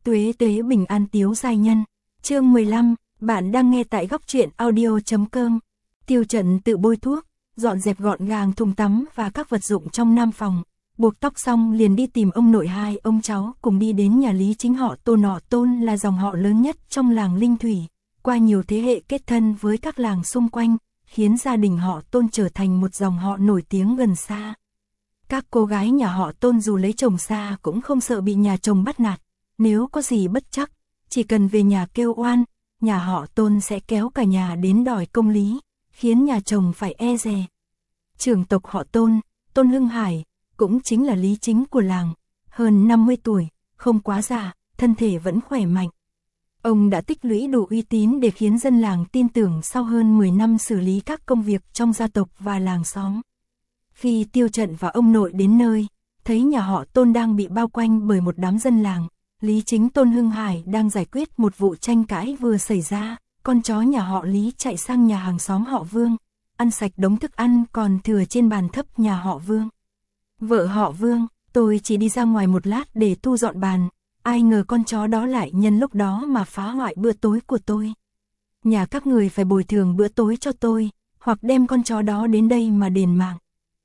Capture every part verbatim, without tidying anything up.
Tuế tuế bình an tiếu giai nhân. Chương mười lăm, bạn đang nghe tại góc truyện audio chấm com. Tiêu Trận tự bôi thuốc, dọn dẹp gọn gàng thùng tắm và các vật dụng trong nam phòng, buộc tóc xong liền đi tìm ông nội hai ông cháu cùng đi đến nhà Lý Chính. Họ Tôn họ Tôn là dòng họ lớn nhất trong làng Linh Thủy, qua nhiều thế hệ kết thân với các làng xung quanh, khiến gia đình họ Tôn trở thành một dòng họ nổi tiếng gần xa. Các cô gái nhà họ Tôn dù lấy chồng xa cũng không sợ bị nhà chồng bắt nạt, nếu có gì bất trắc, chỉ cần về nhà kêu oan, nhà họ Tôn sẽ kéo cả nhà đến đòi công lý, khiến nhà chồng phải e dè. Trưởng tộc họ Tôn, Tôn Hưng Hải, cũng chính là Lý Chính của làng, hơn năm mươi tuổi, không quá già, thân thể vẫn khỏe mạnh. Ông đã tích lũy đủ uy tín để khiến dân làng tin tưởng sau hơn mười năm xử lý các công việc trong gia tộc và làng xóm. Khi Tiêu Trận và ông nội đến nơi, thấy nhà họ Tôn đang bị bao quanh bởi một đám dân làng, Lý Chính Tôn Hưng Hải đang giải quyết một vụ tranh cãi vừa xảy ra, con chó nhà họ Lý chạy sang nhà hàng xóm họ Vương, ăn sạch đống thức ăn còn thừa trên bàn thấp nhà họ Vương. Vợ họ Vương, tôi chỉ đi ra ngoài một lát để thu dọn bàn, ai ngờ con chó đó lại nhân lúc đó mà phá hoại bữa tối của tôi. Nhà các người phải bồi thường bữa tối cho tôi, hoặc đem con chó đó đến đây mà đền mạng.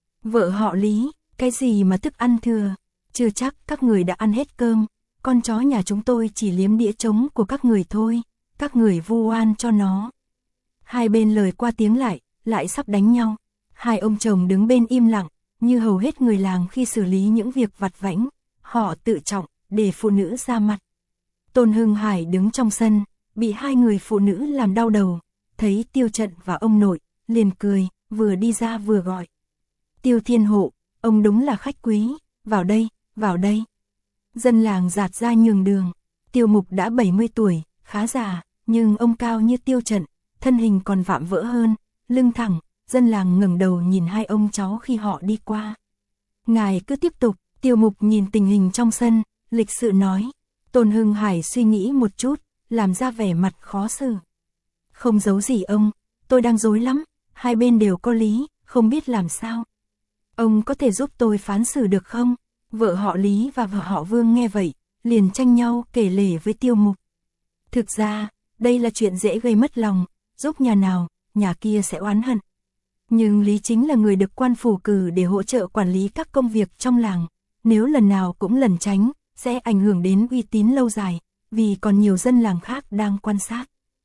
Vợ họ Lý, cái gì mà thức ăn thừa, chưa chắc các người đã ăn hết cơm, con chó nhà chúng tôi chỉ liếm đĩa trống của các người thôi, các người vu oan cho nó. Hai bên lời qua tiếng lại, lại sắp đánh nhau, hai ông chồng đứng bên im lặng, như hầu hết người làng khi xử lý những việc vặt vãnh, họ tự trọng, để phụ nữ ra mặt. Tôn Hưng Hải đứng trong sân, bị hai người phụ nữ làm đau đầu, thấy Tiêu Trận và ông nội, liền cười, vừa đi ra vừa gọi. Tiêu Thiên Hộ, ông đúng là khách quý, vào đây, vào đây. Dân làng dạt ra nhường đường. Tiêu Mục đã bảy mươi tuổi, khá già, nhưng ông cao như Tiêu Trận, thân hình còn vạm vỡ hơn, lưng thẳng, dân làng ngẩng đầu nhìn hai ông cháu khi họ đi qua. Ngài cứ tiếp tục, Tiêu Mục nhìn tình hình trong sân, lịch sự nói. Tôn Hưng Hải suy nghĩ một chút, làm ra vẻ mặt khó xử. Không giấu gì ông, tôi đang rối lắm, hai bên đều có lý, không biết làm sao. Ông có thể giúp tôi phán xử được không? Vợ họ Lý và vợ họ Vương nghe vậy, liền tranh nhau kể lể với Tiêu Mục. Thực ra, đây là chuyện dễ gây mất lòng, giúp nhà nào, nhà kia sẽ oán hận. Nhưng Lý Chính là người được quan phủ cử để hỗ trợ quản lý các công việc trong làng, nếu lần nào cũng lẩn tránh, sẽ ảnh hưởng đến uy tín lâu dài, vì còn nhiều dân làng khác đang quan sát.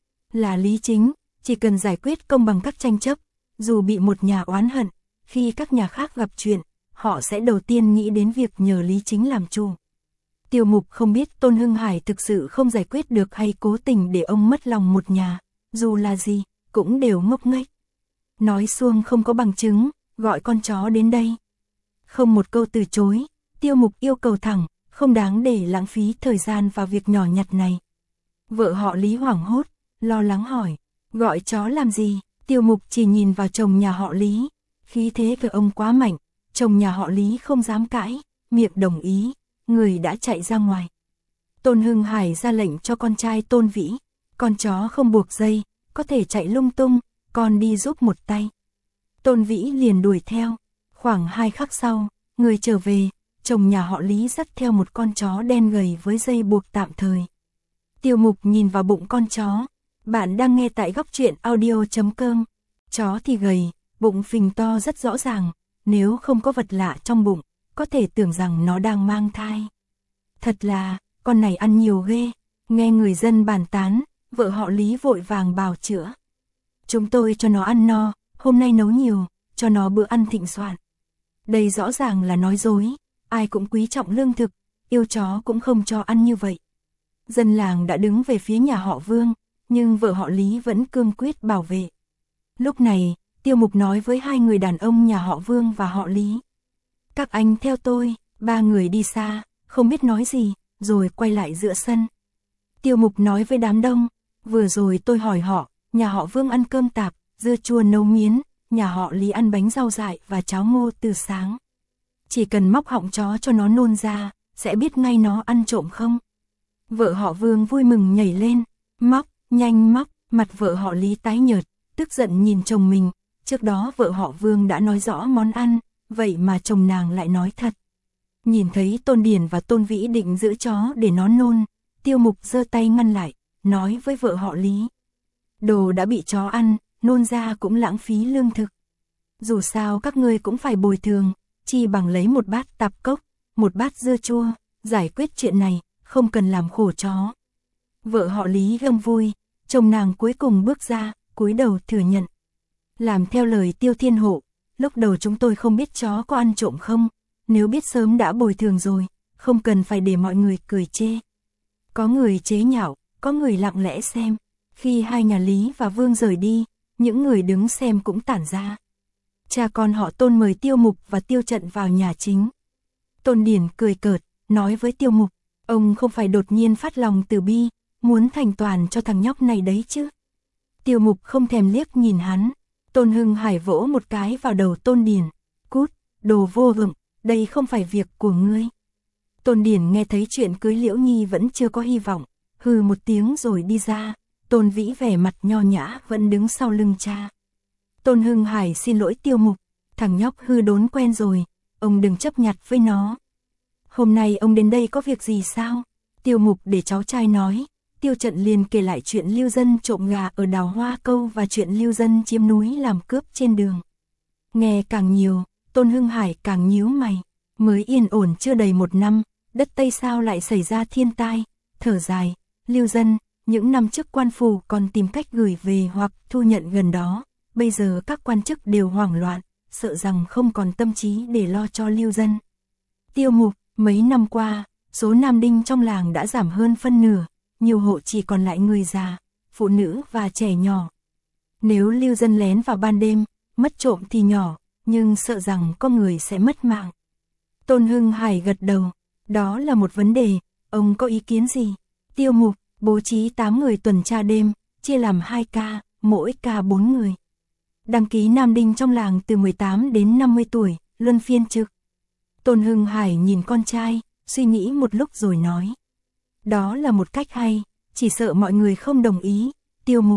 Là Lý Chính, chỉ cần giải quyết công bằng các tranh chấp, dù bị một nhà oán hận, khi các nhà khác gặp chuyện, họ sẽ đầu tiên nghĩ đến việc nhờ Lý Chính làm chủ. Tiêu Mục không biết Tôn Hưng Hải thực sự không giải quyết được hay cố tình để ông mất lòng một nhà, dù là gì, cũng đều ngốc nghếch. Nói suông không có bằng chứng, gọi con chó đến đây. Không một câu từ chối, Tiêu Mục yêu cầu thẳng, không đáng để lãng phí thời gian vào việc nhỏ nhặt này. Vợ họ Lý hoảng hốt, lo lắng hỏi, gọi chó làm gì? Tiêu Mục chỉ nhìn vào chồng nhà họ Lý, khí thế của ông quá mạnh, chồng nhà họ Lý không dám cãi, miệng đồng ý, người đã chạy ra ngoài. Tôn Hưng Hải ra lệnh cho con trai Tôn Vĩ, con chó không buộc dây, có thể chạy lung tung, con đi giúp một tay. Tôn Vĩ liền đuổi theo, khoảng hai khắc sau, người trở về, chồng nhà họ Lý dắt theo một con chó đen gầy với dây buộc tạm thời. Tiêu Mục nhìn vào bụng con chó, bạn đang nghe tại góc truyện audio chấm com. Chó thì gầy, bụng phình to rất rõ ràng, nếu không có vật lạ trong bụng, có thể tưởng rằng nó đang mang thai. Thật là, con này ăn nhiều ghê, nghe người dân bàn tán, vợ họ Lý vội vàng bào chữa. Chúng tôi cho nó ăn no, hôm nay nấu nhiều, cho nó bữa ăn thịnh soạn. Đây rõ ràng là nói dối, ai cũng quý trọng lương thực, yêu chó cũng không cho ăn như vậy. Dân làng đã đứng về phía nhà họ Vương, nhưng vợ họ Lý vẫn cương quyết bảo vệ. Lúc này, Tiêu Mục nói với hai người đàn ông nhà họ Vương và họ Lý. Các anh theo tôi, ba người đi xa, không biết nói gì, rồi quay lại giữa sân. Tiêu Mục nói với đám đông, vừa rồi tôi hỏi họ, nhà họ Vương ăn cơm tạp, dưa chua nấu miến, nhà họ Lý ăn bánh rau dại và cháo ngô từ sáng. Chỉ cần móc họng chó cho nó nôn ra, sẽ biết ngay nó ăn trộm không. Vợ họ Vương vui mừng nhảy lên, móc, nhanh móc, mặt vợ họ Lý tái nhợt, tức giận nhìn chồng mình, trước đó vợ họ Vương đã nói rõ món ăn, vậy mà chồng nàng lại nói thật. Nhìn thấy Tôn Điển và Tôn Vĩ định giữ chó để nó nôn, Tiêu Mục giơ tay ngăn lại, nói với vợ họ Lý. Đồ đã bị chó ăn, nôn ra cũng lãng phí lương thực. Dù sao các ngươi cũng phải bồi thường, chi bằng lấy một bát tạp cốc, một bát dưa chua, giải quyết chuyện này, không cần làm khổ chó. Vợ họ Lý gầm vui, chồng nàng cuối cùng bước ra, cúi đầu thừa nhận. Làm theo lời Tiêu Thiên Hộ, lúc đầu chúng tôi không biết chó có ăn trộm không, nếu biết sớm đã bồi thường rồi, không cần phải để mọi người cười chê. Có người chế nhạo, có người lặng lẽ xem. Khi hai nhà Lý và Vương rời đi, những người đứng xem cũng tản ra. Cha con họ Tôn mời Tiêu Mục và Tiêu Trận vào nhà chính. Tôn Điển cười cợt, nói với Tiêu Mục, ông không phải đột nhiên phát lòng từ bi, muốn thành toàn cho thằng nhóc này đấy chứ. Tiêu Mục không thèm liếc nhìn hắn. Tôn Hưng Hải vỗ một cái vào đầu Tôn Điển. Cút, đồ vô dụng, đây không phải việc của ngươi. Tôn Điển nghe thấy chuyện cưới Liễu Nhi vẫn chưa có hy vọng, hừ một tiếng rồi đi ra. Tôn Vĩ vẻ mặt nho nhã vẫn đứng sau lưng cha. Tôn Hưng Hải xin lỗi Tiêu Mục, thằng nhóc hư đốn quen rồi, ông đừng chấp nhặt với nó. Hôm nay ông đến đây có việc gì sao? Tiêu Mục để cháu trai nói. Tiêu Trận liền kể lại chuyện lưu dân trộm gà ở đào Hoa Câu và chuyện lưu dân chiếm núi làm cướp trên đường. Nghe càng nhiều, Tôn Hưng Hải càng nhíu mày. Mới yên ổn chưa đầy một năm, đất Tây sao lại xảy ra thiên tai, thở dài, lưu dân, những năm trước quan phủ còn tìm cách gửi về hoặc thu nhận gần đó, bây giờ các quan chức đều hoảng loạn, sợ rằng không còn tâm trí để lo cho lưu dân. Tiêu Mục, mấy năm qua, số nam đinh trong làng đã giảm hơn phân nửa, nhiều hộ chỉ còn lại người già, phụ nữ và trẻ nhỏ. Nếu lưu dân lén vào ban đêm, mất trộm thì nhỏ, nhưng sợ rằng có người sẽ mất mạng. Tôn Hưng Hải gật đầu, đó là một vấn đề, ông có ý kiến gì? Tiêu Mục, bố trí tám người tuần tra đêm, chia làm hai ca, mỗi ca bốn người. Đăng ký nam đinh trong làng từ mười tám đến năm mươi tuổi, luân phiên trực. Tôn Hưng Hải nhìn con trai, suy nghĩ một lúc rồi nói. Đó là một cách hay, chỉ sợ mọi người không đồng ý. Tiêu Mục,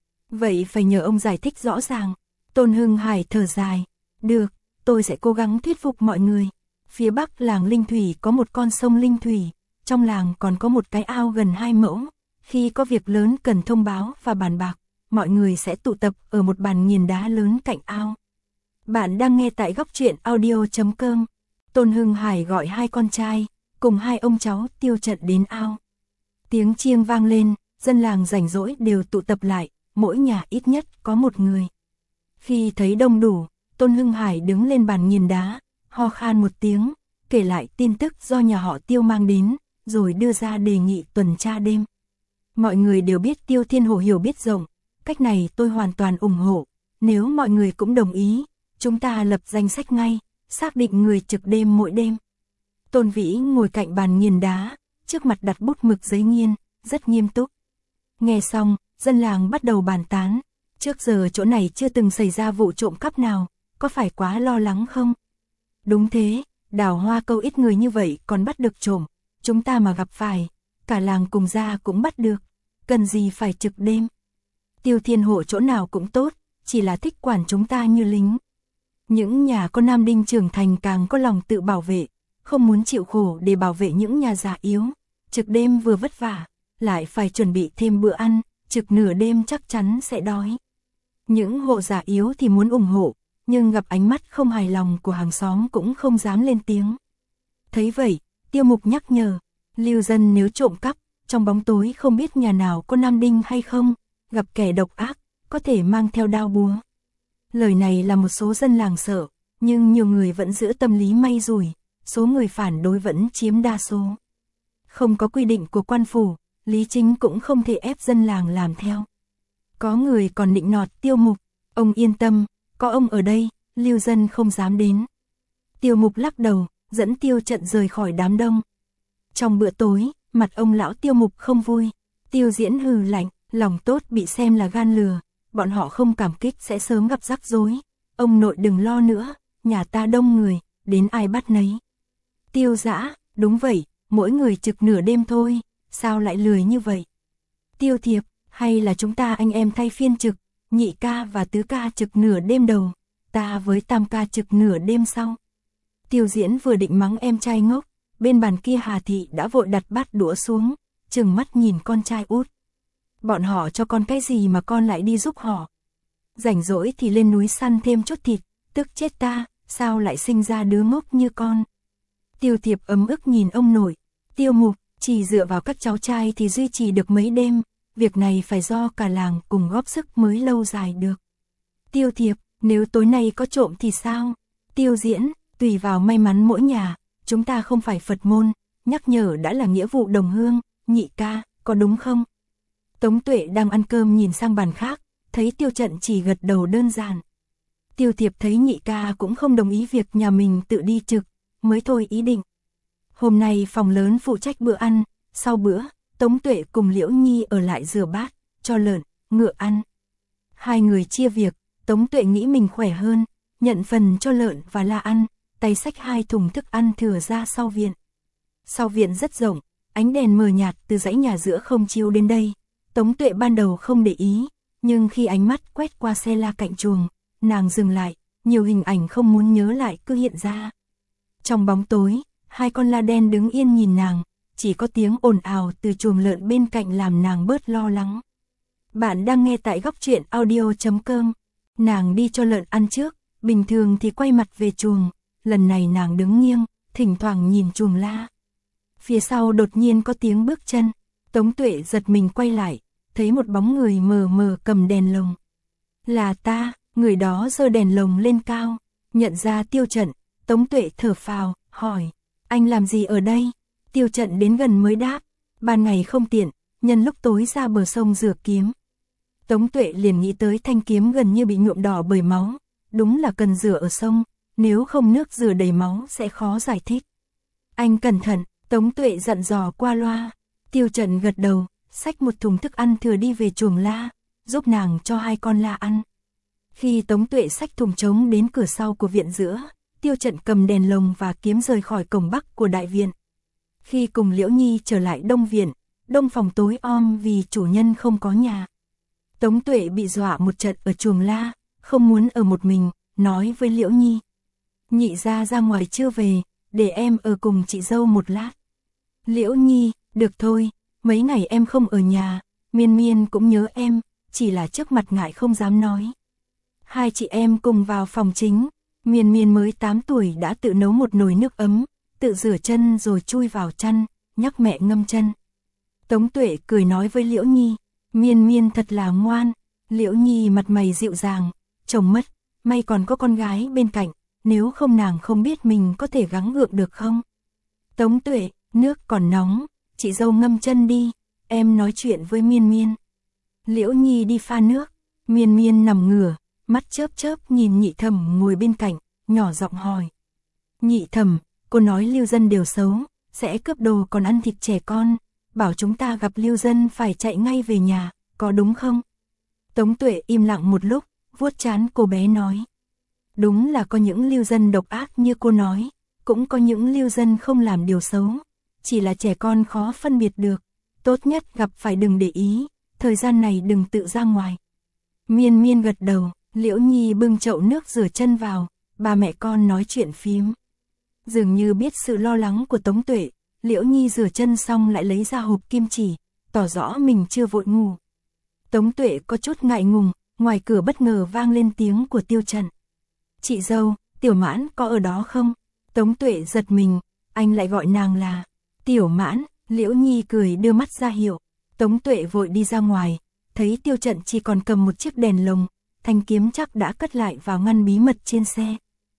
vậy phải nhờ ông giải thích rõ ràng. Tôn Hưng Hải thở dài. Được, tôi sẽ cố gắng thuyết phục mọi người. Phía bắc làng Linh Thủy có một con sông Linh Thủy, trong làng còn có một cái ao gần hai mẫu. Khi có việc lớn cần thông báo và bàn bạc, mọi người sẽ tụ tập ở một bàn nghiền đá lớn cạnh ao. Bạn đang nghe tại góc truyện audio chấm com. Tôn Hưng Hải gọi hai con trai, cùng hai ông cháu Tiêu Trận đến ao. Tiếng chiêng vang lên, dân làng rảnh rỗi đều tụ tập lại, mỗi nhà ít nhất có một người. Khi thấy đông đủ, Tôn Hưng Hải đứng lên bàn nghiền đá, ho khan một tiếng, kể lại tin tức do nhà họ Tiêu mang đến, rồi đưa ra đề nghị tuần tra đêm. Mọi người đều biết Tiêu Thiên Hổ hiểu biết rộng, cách này tôi hoàn toàn ủng hộ, nếu mọi người cũng đồng ý, chúng ta lập danh sách ngay, xác định người trực đêm mỗi đêm. Tôn Vĩ ngồi cạnh bàn nghiền đá, trước mặt đặt bút mực giấy nghiên, rất nghiêm túc. Nghe xong, dân làng bắt đầu bàn tán, trước giờ chỗ này chưa từng xảy ra vụ trộm cắp nào, có phải quá lo lắng không? Đúng thế, đào Hoa Câu ít người như vậy còn bắt được trộm, chúng ta mà gặp phải, cả làng cùng ra cũng bắt được, cần gì phải trực đêm. Tiêu Thiên Hộ chỗ nào cũng tốt, chỉ là thích quản chúng ta như lính. Những nhà có nam đinh trưởng thành càng có lòng tự bảo vệ, không muốn chịu khổ để bảo vệ những nhà già yếu. Trực đêm vừa vất vả, lại phải chuẩn bị thêm bữa ăn, trực nửa đêm chắc chắn sẽ đói. Những hộ già yếu thì muốn ủng hộ, nhưng gặp ánh mắt không hài lòng của hàng xóm cũng không dám lên tiếng. Thấy vậy, Tiêu Mục nhắc nhở, lưu dân nếu trộm cắp, trong bóng tối không biết nhà nào có nam đinh hay không, gặp kẻ độc ác, có thể mang theo đao búa. Lời này là một số dân làng sợ, nhưng nhiều người vẫn giữ tâm lý may rủi, số người phản đối vẫn chiếm đa số. Không có quy định của quan phủ, Lý Chính cũng không thể ép dân làng làm theo. Có người còn nịnh nọt Tiêu Mục, ông yên tâm, có ông ở đây, lưu dân không dám đến. Tiêu Mục lắc đầu, dẫn Tiêu Trận rời khỏi đám đông. Trong bữa tối, mặt ông lão Tiêu Mục không vui, Tiêu Diễn hừ lạnh, lòng tốt bị xem là gan lừa, bọn họ không cảm kích sẽ sớm gặp rắc rối. Ông nội đừng lo nữa, nhà ta đông người, đến ai bắt nấy. Tiêu Dã, đúng vậy, mỗi người trực nửa đêm thôi, sao lại lười như vậy? Tiêu Thiệp, hay là chúng ta anh em thay phiên trực, nhị ca và tứ ca trực nửa đêm đầu, ta với tam ca trực nửa đêm sau. Tiêu Diễn vừa định mắng em trai ngốc, bên bàn kia Hà Thị đã vội đặt bát đũa xuống, trừng mắt nhìn con trai út. Bọn họ cho con cái gì mà con lại đi giúp họ? Rảnh rỗi thì lên núi săn thêm chút thịt, tức chết ta, sao lại sinh ra đứa ngốc như con? Tiêu Thiệp ấm ức nhìn ông nội. Tiêu Mục, chỉ dựa vào các cháu trai thì duy trì được mấy đêm, việc này phải do cả làng cùng góp sức mới lâu dài được. Tiêu Thiệp, nếu tối nay có trộm thì sao? Tiêu Diễn, tùy vào may mắn mỗi nhà, chúng ta không phải Phật môn, nhắc nhở đã là nghĩa vụ đồng hương. Nhị ca, có đúng không? Tống Tuệ đang ăn cơm nhìn sang bàn khác, thấy Tiêu Trận chỉ gật đầu đơn giản. Tiêu Thiệp thấy nhị ca cũng không đồng ý việc nhà mình tự đi trực, mới thôi ý định. Hôm nay phòng lớn phụ trách bữa ăn, sau bữa, Tống Tuệ cùng Liễu Nhi ở lại rửa bát, cho lợn, ngựa ăn. Hai người chia việc, Tống Tuệ nghĩ mình khỏe hơn, nhận phần cho lợn và la ăn, tay xách hai thùng thức ăn thừa ra sau viện. Sau viện rất rộng, ánh đèn mờ nhạt từ dãy nhà giữa không chiếu đến đây. Tống Tuệ ban đầu không để ý, nhưng khi ánh mắt quét qua xe la cạnh chuồng, nàng dừng lại, nhiều hình ảnh không muốn nhớ lại cứ hiện ra. Trong bóng tối, hai con la đen đứng yên nhìn nàng, chỉ có tiếng ồn ào từ chuồng lợn bên cạnh làm nàng bớt lo lắng. Bạn đang nghe tại góc truyện audio chấm com. Nàng đi cho lợn ăn trước, bình thường thì quay mặt về chuồng, lần này nàng đứng nghiêng, thỉnh thoảng nhìn chuồng la. Phía sau đột nhiên có tiếng bước chân, Tống Tuệ giật mình quay lại, thấy một bóng người mờ mờ cầm đèn lồng. Là ta, người đó giơ đèn lồng lên cao, nhận ra Tiêu Trận, Tống Tuệ thở phào, hỏi, anh làm gì ở đây? Tiêu Trận đến gần mới đáp, ban ngày không tiện, nhân lúc tối ra bờ sông rửa kiếm. Tống Tuệ liền nghĩ tới thanh kiếm gần như bị nhuộm đỏ bởi máu, đúng là cần rửa ở sông, nếu không nước rửa đầy máu sẽ khó giải thích. Anh cẩn thận, Tống Tuệ dặn dò qua loa. Tiêu Trận gật đầu, xách một thùng thức ăn thừa đi về chuồng la, giúp nàng cho hai con la ăn. Khi Tống Tuệ xách thùng trống đến cửa sau của viện giữa, Tiêu Trận cầm đèn lồng và kiếm rời khỏi cổng bắc của đại viện. Khi cùng Liễu Nhi trở lại đông viện, đông phòng tối om vì chủ nhân không có nhà. Tống Tuệ bị dọa một trận ở chuồng la, không muốn ở một mình, nói với Liễu Nhi. Nhị gia ra ngoài chưa về, để em ở cùng chị dâu một lát. Liễu Nhi, được thôi, mấy ngày em không ở nhà, Miên Miên cũng nhớ em, chỉ là trước mặt ngại không dám nói. Hai chị em cùng vào phòng chính, Miên Miên mới tám tuổi đã tự nấu một nồi nước ấm, tự rửa chân rồi chui vào chăn, nhắc mẹ ngâm chân. Tống Tuệ cười nói với Liễu Nhi, Miên Miên thật là ngoan. Liễu Nhi mặt mày dịu dàng, chồng mất, may còn có con gái bên cạnh, nếu không nàng không biết mình có thể gắng gượng được không. Tống Tuệ, nước còn nóng, chị dâu ngâm chân đi, em nói chuyện với Miên Miên. Liễu Nhi đi pha nước, Miên Miên nằm ngửa, mắt chớp chớp nhìn Nhị Thẩm ngồi bên cạnh, nhỏ giọng hỏi. Nhị Thẩm, cô nói Lưu Dân đều xấu, sẽ cướp đồ còn ăn thịt trẻ con, bảo chúng ta gặp Lưu Dân phải chạy ngay về nhà, có đúng không? Tống Tuệ im lặng một lúc, vuốt trán cô bé nói. Đúng là có những Lưu Dân độc ác như cô nói, cũng có những Lưu Dân không làm điều xấu, chỉ là trẻ con khó phân biệt được, tốt nhất gặp phải đừng để ý, thời gian này đừng tự ra ngoài. Miên Miên gật đầu, Liễu Nhi bưng chậu nước rửa chân vào, ba mẹ con nói chuyện phím. Dường như biết sự lo lắng của Tống Tuệ, Liễu Nhi rửa chân xong lại lấy ra hộp kim chỉ, tỏ rõ mình chưa vội ngủ. Tống Tuệ có chút ngại ngùng, ngoài cửa bất ngờ vang lên tiếng của Tiêu Trận. Chị dâu, Tiểu Mãn có ở đó không? Tống Tuệ giật mình, anh lại gọi nàng là Tiểu Mãn. Liễu Nhi cười đưa mắt ra hiệu. Tống Tuệ vội đi ra ngoài, thấy Tiêu Trận chỉ còn cầm một chiếc đèn lồng, thanh kiếm chắc đã cất lại vào ngăn bí mật trên xe.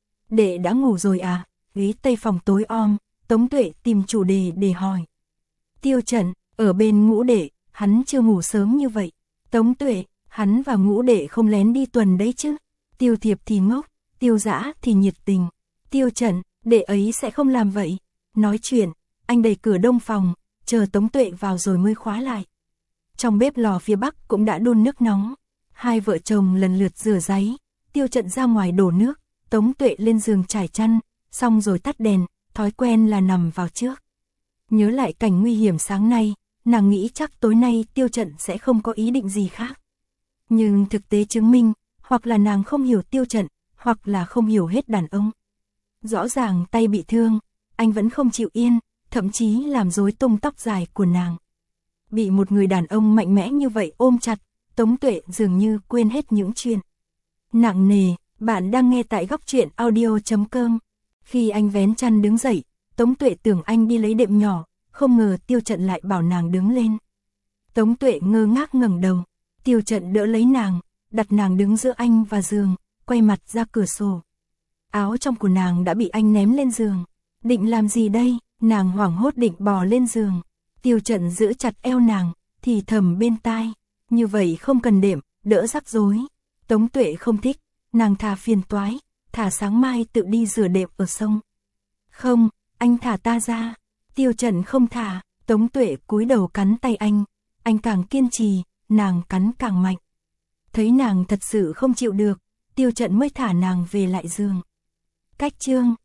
Đệ đã ngủ rồi à? Ghế tây phòng tối om, Tống Tuệ tìm chủ đề để hỏi. Tiêu Trận, ở bên Ngũ Đệ, hắn chưa ngủ sớm như vậy. Tống Tuệ, hắn và Ngũ Đệ không lén đi tuần đấy chứ? Tiêu Thiệp thì ngốc, Tiêu Dã thì nhiệt tình. Tiêu Trận, đệ ấy sẽ không làm vậy. Nói chuyện, anh đẩy cửa đông phòng, chờ Tống Tuệ vào rồi mới khóa lại. Trong bếp lò phía bắc cũng đã đun nước nóng. Hai vợ chồng lần lượt rửa ráy, Tiêu Trận ra ngoài đổ nước, Tống Tuệ lên giường trải chăn, xong rồi tắt đèn, thói quen là nằm vào trước. Nhớ lại cảnh nguy hiểm sáng nay, nàng nghĩ chắc tối nay Tiêu Trận sẽ không có ý định gì khác. Nhưng thực tế chứng minh, hoặc là nàng không hiểu Tiêu Trận, hoặc là không hiểu hết đàn ông. Rõ ràng tay bị thương, anh vẫn không chịu yên, thậm chí làm rối tung tóc dài của nàng. Bị một người đàn ông mạnh mẽ như vậy ôm chặt, Tống Tuệ dường như quên hết những chuyện nặng nề. Bạn đang nghe tại góc truyện audio chấm com. Khi anh vén chăn đứng dậy, Tống Tuệ tưởng anh đi lấy đệm nhỏ, không ngờ Tiêu Trận lại bảo nàng đứng lên. Tống Tuệ ngơ ngác ngẩng đầu, Tiêu Trận đỡ lấy nàng, đặt nàng đứng giữa anh và giường, quay mặt ra cửa sổ. Áo trong của nàng đã bị anh ném lên giường. Định làm gì đây? Nàng hoảng hốt định bò lên giường. Tiêu Trận giữ chặt eo nàng, thì thầm bên tai, như vậy không cần đệm, đỡ rắc rối. Tống Tuệ không thích, nàng thà phiền toái, thà sáng mai tự đi rửa đệm ở sông. Không, anh thả ta ra. Tiêu Trận không thả, Tống Tuệ cúi đầu cắn tay anh, anh càng kiên trì, nàng cắn càng mạnh. Thấy nàng thật sự không chịu được, Tiêu Trận mới thả nàng về lại giường. Cách chương